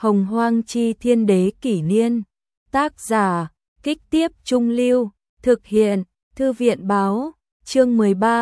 Hồng Hoang Chi Thiên Đế Kỷ Niên. Tác giả, Kích Tiếp Trung Lưu. Thực hiện, Thư viện Báo. Chương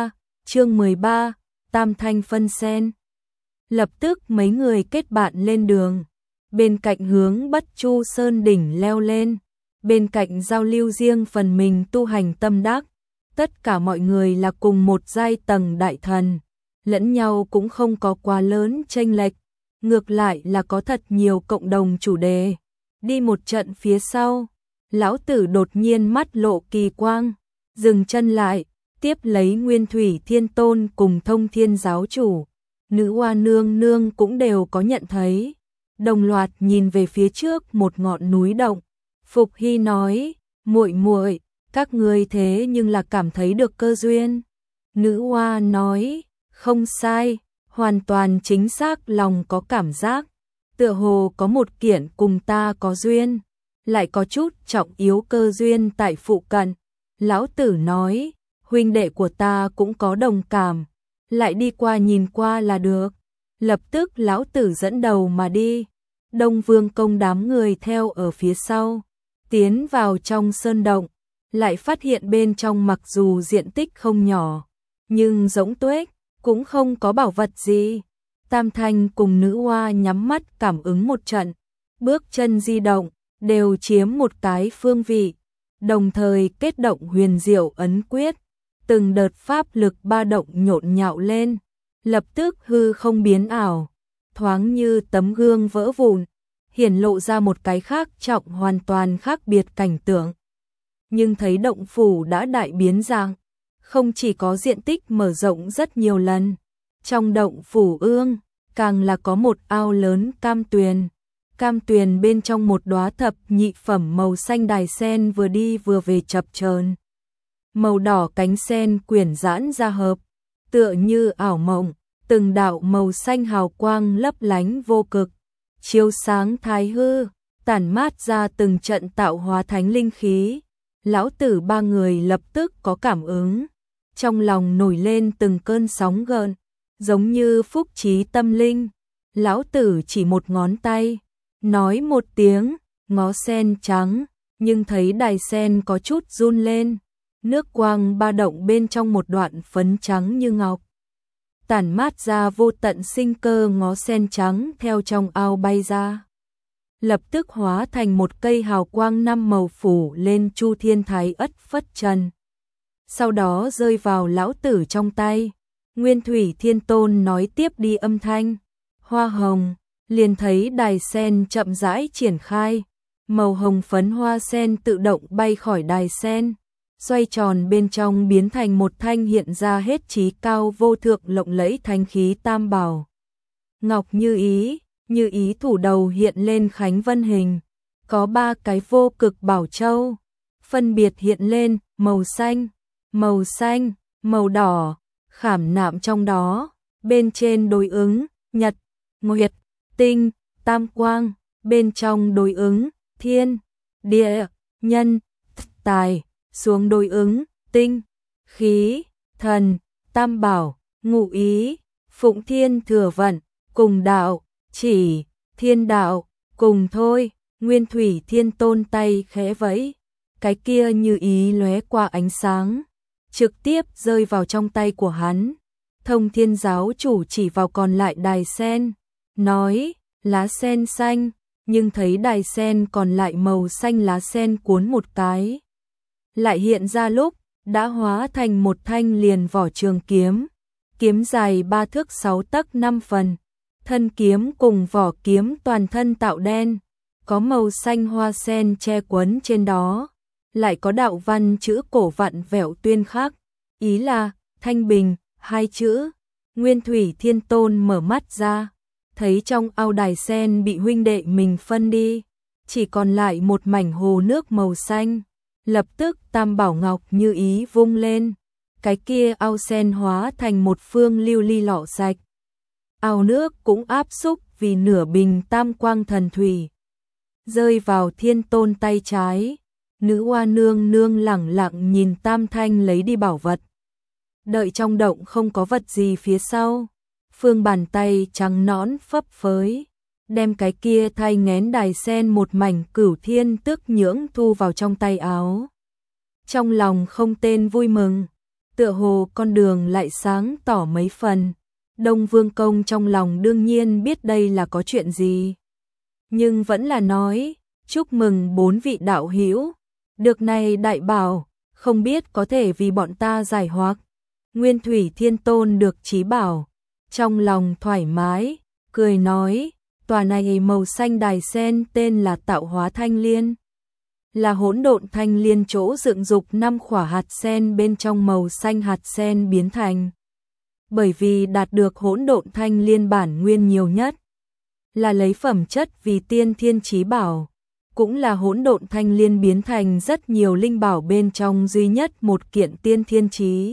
13, Tam Thanh Phân Sen. Lập tức mấy người kết bạn lên đường. Bên cạnh hướng Bất Chu Sơn đỉnh leo lên. Bên cạnh giao lưu riêng phần mình tu hành tâm đắc. Tất cả mọi người là cùng một giai tầng đại thần. Lẫn nhau cũng không có quá lớn chênh lệch. Ngược lại là có thật nhiều cộng đồng chủ đề. Đi một trận phía sau, lão tử đột nhiên mắt lộ kỳ quang, dừng chân lại, tiếp lấy Nguyên Thủy Thiên Tôn cùng Thông Thiên Giáo Chủ, Nữ Hoa Nương Nương cũng đều có nhận thấy. Đồng loạt nhìn về phía trước một ngọn núi động. Phục Hy nói, muội muội, các ngươi thế nhưng là cảm thấy được cơ duyên. Nữ Hoa nói, không sai, hoàn toàn chính xác, lòng có cảm giác, tựa hồ có một kiện cùng ta có duyên, lại có chút trọng yếu cơ duyên tại phụ cận. Lão tử nói, huynh đệ của ta cũng có đồng cảm, lại đi qua nhìn qua là được. Lập tức lão tử dẫn đầu mà đi, Đông Vương Công đám người theo ở phía sau, tiến vào trong sơn động, lại phát hiện bên trong mặc dù diện tích không nhỏ, nhưng rỗng tuếch, cũng không có bảo vật gì. Tam Thanh cùng Nữ Hoa nhắm mắt cảm ứng một trận, bước chân di động, đều chiếm một cái phương vị, đồng thời kết động huyền diệu ấn quyết, từng đợt pháp lực ba động nhộn nhạo lên, lập tức hư không biến ảo, thoáng như tấm gương vỡ vụn, hiển lộ ra một cái khác trọng hoàn toàn khác biệt cảnh tượng. Nhưng thấy động phủ đã đại biến dạng, không chỉ có diện tích mở rộng rất nhiều lần, trong động phủ ương càng là có một ao lớn cam tuyền. Cam tuyền bên trong một đóa thập nhị phẩm màu xanh đài sen vừa đi vừa về chập chờn. Màu đỏ cánh sen quyển giãn ra hợp, tựa như ảo mộng, từng đạo màu xanh hào quang lấp lánh vô cực, chiếu sáng thái hư, tản mát ra từng trận tạo hóa thánh linh khí. Lão tử ba người lập tức có cảm ứng, trong lòng nổi lên từng cơn sóng gợn, giống như phúc trí tâm linh. Lão tử chỉ một ngón tay, nói một tiếng, ngó sen trắng, nhưng thấy đài sen có chút run lên, nước quang ba động bên trong một đoạn phấn trắng như ngọc, tản mát ra vô tận sinh cơ. Ngó sen trắng theo trong ao bay ra, lập tức hóa thành một cây hào quang năm màu phủ lên Chu Thiên Thái Ất Phất Trần. Sau đó rơi vào lão tử trong tay. Nguyên Thủy Thiên Tôn nói tiếp đi âm thanh, hoa hồng, liền thấy đài sen chậm rãi triển khai, màu hồng phấn hoa sen tự động bay khỏi đài sen, xoay tròn bên trong biến thành một thanh hiện ra hết trí cao vô thượng lộng lẫy thánh khí tam bảo. Ngọc như ý thủ đầu hiện lên khánh vân hình, có ba cái vô cực bảo châu, phân biệt hiện lên màu xanh, màu đỏ, khảm nạm trong đó, bên trên đối ứng nhật, nguyệt, tinh, tam quang, bên trong đối ứng thiên, địa, nhân, tài, xuống đối ứng tinh, khí, thần, tam bảo, ngụ ý, phụng thiên thừa vận, cùng đạo, chỉ, thiên đạo, cùng thôi. Nguyên Thủy Thiên Tôn tay khẽ vẫy, cái kia như ý lóe qua ánh sáng, trực tiếp rơi vào trong tay của hắn. Thông Thiên Giáo Chủ chỉ vào còn lại đài sen, nói, lá sen xanh, nhưng thấy đài sen còn lại màu xanh lá sen cuốn một cái, lại hiện ra lúc, đã hóa thành một thanh liền vỏ trường kiếm, kiếm dài 3 thước 6 tấc 5 phần, thân kiếm cùng vỏ kiếm toàn thân tạo đen, có màu xanh hoa sen che quấn trên đó, lại có đạo văn chữ cổ vặn vẹo tuyên khắc, ý là thanh bình, hai chữ. Nguyên Thủy Thiên Tôn mở mắt ra, thấy trong ao đài sen bị huynh đệ mình phân đi, chỉ còn lại một mảnh hồ nước màu xanh. Lập tức tam bảo ngọc như ý vung lên, cái kia ao sen hóa thành một phương lưu ly lọ sạch. Ao nước cũng áp xúc vì nửa bình tam quang thần thủy, rơi vào Thiên Tôn tay trái. Nữ Hoa Nương Nương lẳng lặng nhìn Tam Thanh lấy đi bảo vật. Đợi trong động không có vật gì phía sau, phương bàn tay trắng nõn phấp phới, đem cái kia thay ngén đài sen một mảnh cửu thiên tước nhưỡng thu vào trong tay áo. Trong lòng không tên vui mừng, tựa hồ con đường lại sáng tỏ mấy phần. Đông Vương Công trong lòng đương nhiên biết đây là có chuyện gì, nhưng vẫn là nói, chúc mừng 4 vị đạo hữu, được này đại bảo, không biết có thể vì bọn ta giải hoặc. Nguyên Thủy Thiên Tôn được trí bảo, trong lòng thoải mái, cười nói, tòa này màu xanh đài sen tên là Tạo Hóa Thanh Liên, là hỗn độn thanh liên chỗ dựng dục 5 khỏa hạt sen bên trong màu xanh hạt sen biến thành. Bởi vì đạt được hỗn độn thanh liên bản nguyên nhiều nhất, là lấy phẩm chất vì tiên thiên chí bảo, cũng là hỗn độn thanh liên biến thành rất nhiều linh bảo bên trong duy nhất một kiện tiên thiên chí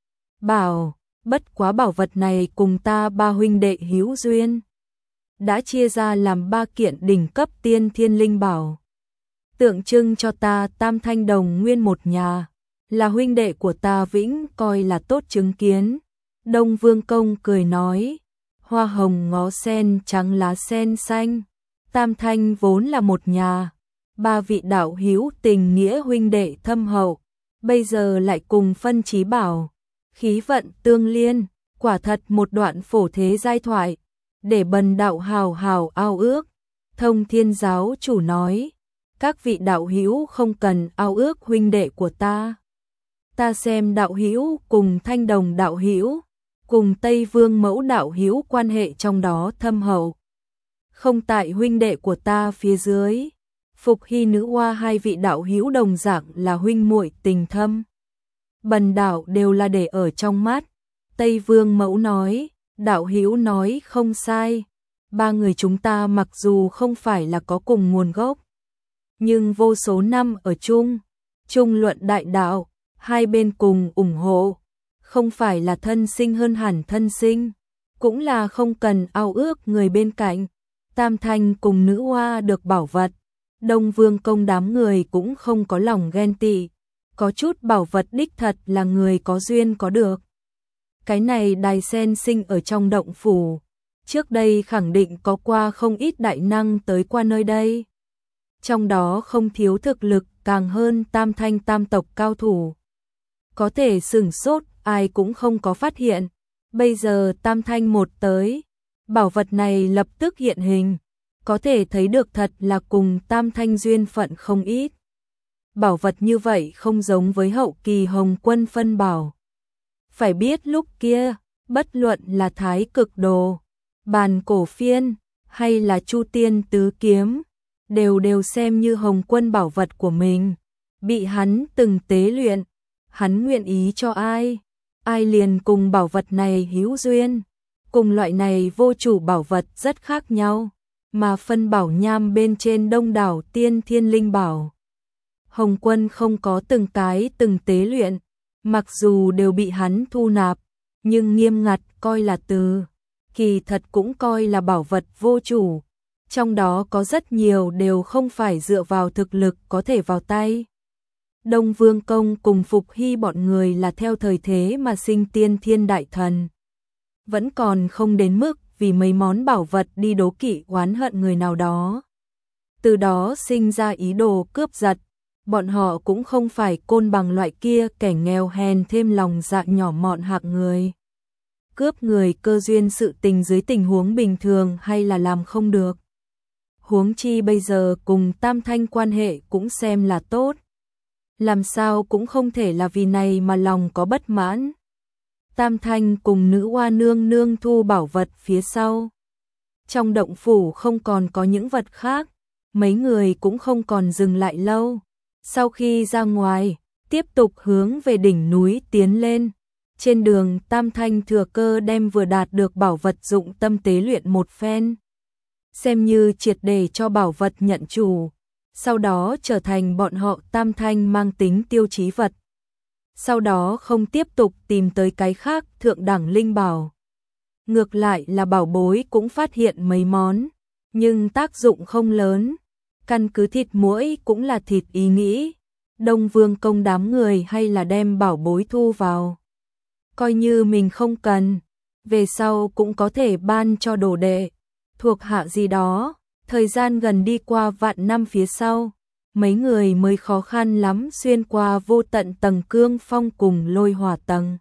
bảo. Bất quá bảo vật này cùng ta 3 huynh đệ hữu duyên, đã chia ra làm 3 kiện đỉnh cấp tiên thiên linh bảo, tượng trưng cho ta Tam Thanh đồng nguyên một nhà, là huynh đệ của ta vĩnh coi là tốt chứng kiến. Đông Vương Công cười nói, hoa hồng ngó sen trắng lá sen xanh, Tam Thanh vốn là một nhà, 3 vị đạo hữu tình nghĩa huynh đệ thâm hậu, bây giờ lại cùng phân chí bảo, khí vận tương liên, quả thật một đoạn phổ thế giai thoại, để bần đạo hào hào ao ước. Thông Thiên giáo chủ nói, các vị đạo hữu không cần ao ước huynh đệ của ta. Ta xem đạo hữu cùng Thanh Đồng đạo hữu, cùng Tây Vương Mẫu đạo hữu quan hệ trong đó thâm hậu, không tại huynh đệ của ta phía dưới. Phục Hy Nữ Hoa 2 vị đạo hữu đồng dạng là huynh muội tình thâm, bần đạo đều là để ở trong mắt. Tây Vương Mẫu nói, đạo hữu nói không sai, 3 người chúng ta mặc dù không phải là có cùng nguồn gốc, nhưng vô số năm ở chung luận đại đạo, hai bên cùng ủng hộ, không phải là thân sinh hơn hẳn thân sinh, cũng là không cần ao ước người bên cạnh. Tam Thanh cùng Nữ Hoa được bảo vật, Đông Vương Công đám người cũng không có lòng ghen tị, có chút bảo vật đích thật là người có duyên có được. Cái này đài sen sinh ở trong động phủ, trước đây khẳng định có qua không ít đại năng tới qua nơi đây, trong đó không thiếu thực lực càng hơn Tam Thanh tam tộc cao thủ. Có thể sửng sốt, ai cũng không có phát hiện. Bây giờ Tam Thanh một tới, bảo vật này lập tức hiện hình, có thể thấy được thật là cùng Tam Thanh duyên phận không ít. Bảo vật như vậy không giống với hậu kỳ Hồng Quân phân bảo. Phải biết lúc kia, bất luận là Thái Cực Đồ, Bàn Cổ Phiên, hay là Chu Tiên Tứ Kiếm, đều xem như Hồng Quân bảo vật của mình, bị hắn từng tế luyện, hắn nguyện ý cho ai, ai liền cùng bảo vật này hữu duyên. Cùng loại này vô chủ bảo vật rất khác nhau, mà phân bảo nham bên trên đông đảo tiên thiên linh bảo, Hồng Quân không có từng cái từng tế luyện, mặc dù đều bị hắn thu nạp, nhưng nghiêm ngặt coi là từ, kỳ thật cũng coi là bảo vật vô chủ. Trong đó có rất nhiều đều không phải dựa vào thực lực có thể vào tay. Đông Vương Công cùng Phục Hy bọn người là theo thời thế mà sinh tiên thiên đại thần, vẫn còn không đến mức vì mấy món bảo vật đi đố kỵ oán hận người nào đó, từ đó sinh ra ý đồ cướp giật. Bọn họ cũng không phải côn bằng loại kia kẻ nghèo hèn thêm lòng dạ nhỏ mọn hạng người. Cướp người cơ duyên sự tình dưới tình huống bình thường hay là làm không được. Huống chi bây giờ cùng Tam Thanh quan hệ cũng xem là tốt, làm sao cũng không thể là vì này mà lòng có bất mãn. Tam Thanh cùng Nữ Hoa nương nương thu bảo vật phía sau. Trong động phủ không còn có những vật khác, mấy người cũng không còn dừng lại lâu. Sau khi ra ngoài, tiếp tục hướng về đỉnh núi tiến lên. Trên đường Tam Thanh thừa cơ đem vừa đạt được bảo vật dụng tâm tế luyện một phen, xem như triệt để cho bảo vật nhận chủ, sau đó trở thành bọn họ Tam Thanh mang tính tiêu chí vật. Sau đó không tiếp tục tìm tới cái khác thượng đẳng linh bảo. Ngược lại là bảo bối cũng phát hiện mấy món, nhưng tác dụng không lớn. Căn cứ thịt muỗi cũng là thịt ý nghĩ, Đông Vương Công đám người hay là đem bảo bối thu vào. Coi như mình không cần, về sau cũng có thể ban cho đồ đệ. thuộc hạ gì đó. Thời gian gần đi qua vạn năm phía sau, mấy người mới khó khăn lắm xuyên qua vô tận tầng cương phong cùng lôi hỏa tầng.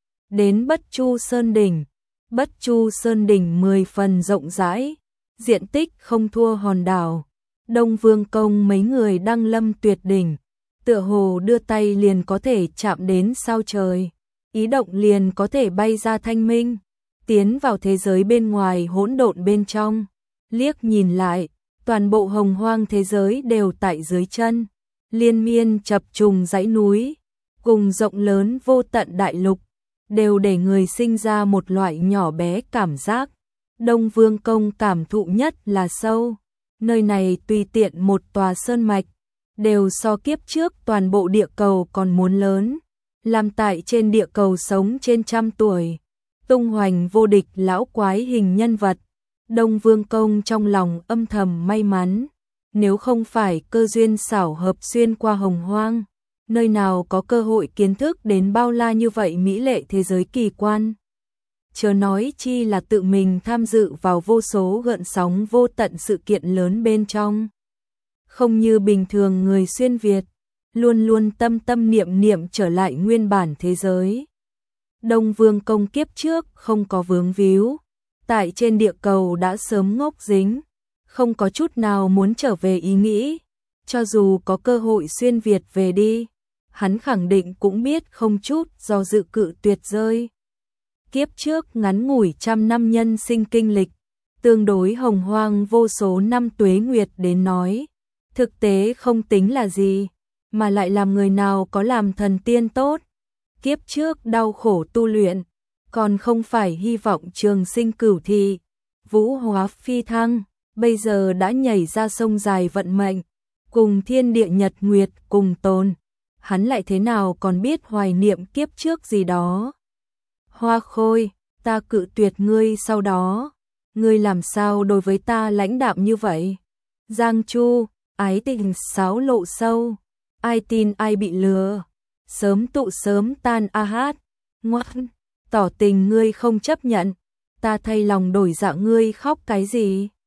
Đến Bất Chu Sơn Đỉnh. Bất Chu Sơn Đỉnh 10 phần rộng rãi, diện tích không thua hòn đảo. Đông Vương Công mấy người đăng lâm tuyệt đỉnh, tựa hồ đưa tay liền có thể chạm đến sao trời, ý động liền có thể bay ra thanh minh, tiến vào thế giới bên ngoài hỗn độn bên trong. Liếc nhìn lại, toàn bộ hồng hoang thế giới đều tại dưới chân, liên miên chập trùng dãy núi, cùng rộng lớn vô tận đại lục, đều để người sinh ra một loại nhỏ bé cảm giác. Đông Vương Công cảm thụ nhất là sâu, nơi này tùy tiện một tòa sơn mạch, đều so kiếp trước toàn bộ địa cầu còn muốn lớn, làm tại trên địa cầu sống trên trăm tuổi, tung hoành vô địch lão quái hình nhân vật. Đông Vương Công trong lòng âm thầm may mắn, nếu không phải cơ duyên xảo hợp xuyên qua hồng hoang, nơi nào có cơ hội kiến thức đến bao la như vậy mỹ lệ thế giới kỳ quan. Chớ nói chi là tự mình tham dự vào vô số gợn sóng vô tận sự kiện lớn bên trong. Không như bình thường người xuyên Việt, luôn luôn tâm tâm niệm niệm trở lại nguyên bản thế giới. Đông Vương Công kiếp trước không có vướng víu, tại trên địa cầu đã sớm ngốc dính, không có chút nào muốn trở về ý nghĩ. Cho dù có cơ hội xuyên Việt về đi, hắn khẳng định cũng biết không chút do dự cự tuyệt rơi. Kiếp trước ngắn ngủi trăm năm nhân sinh kinh lịch, tương đối hồng hoang vô số năm tuế nguyệt đến nói, thực tế không tính là gì, mà lại làm người nào có làm thần tiên tốt. Kiếp trước đau khổ tu luyện, còn không phải hy vọng trường sinh cửu thị, vũ hóa phi thăng, bây giờ đã nhảy ra sông dài vận mệnh, cùng thiên địa nhật nguyệt cùng tồn, hắn lại thế nào còn biết hoài niệm kiếp trước gì đó. Hoa Khôi, ta cự tuyệt ngươi sau đó, ngươi làm sao đối với ta lãnh đạm như vậy? Giang Chu, ái tình sáo lộ sâu, ai tin ai bị lừa, sớm tụ sớm tan a hát, ngoan, tỏ tình ngươi không chấp nhận, ta thay lòng đổi dạ ngươi khóc cái gì?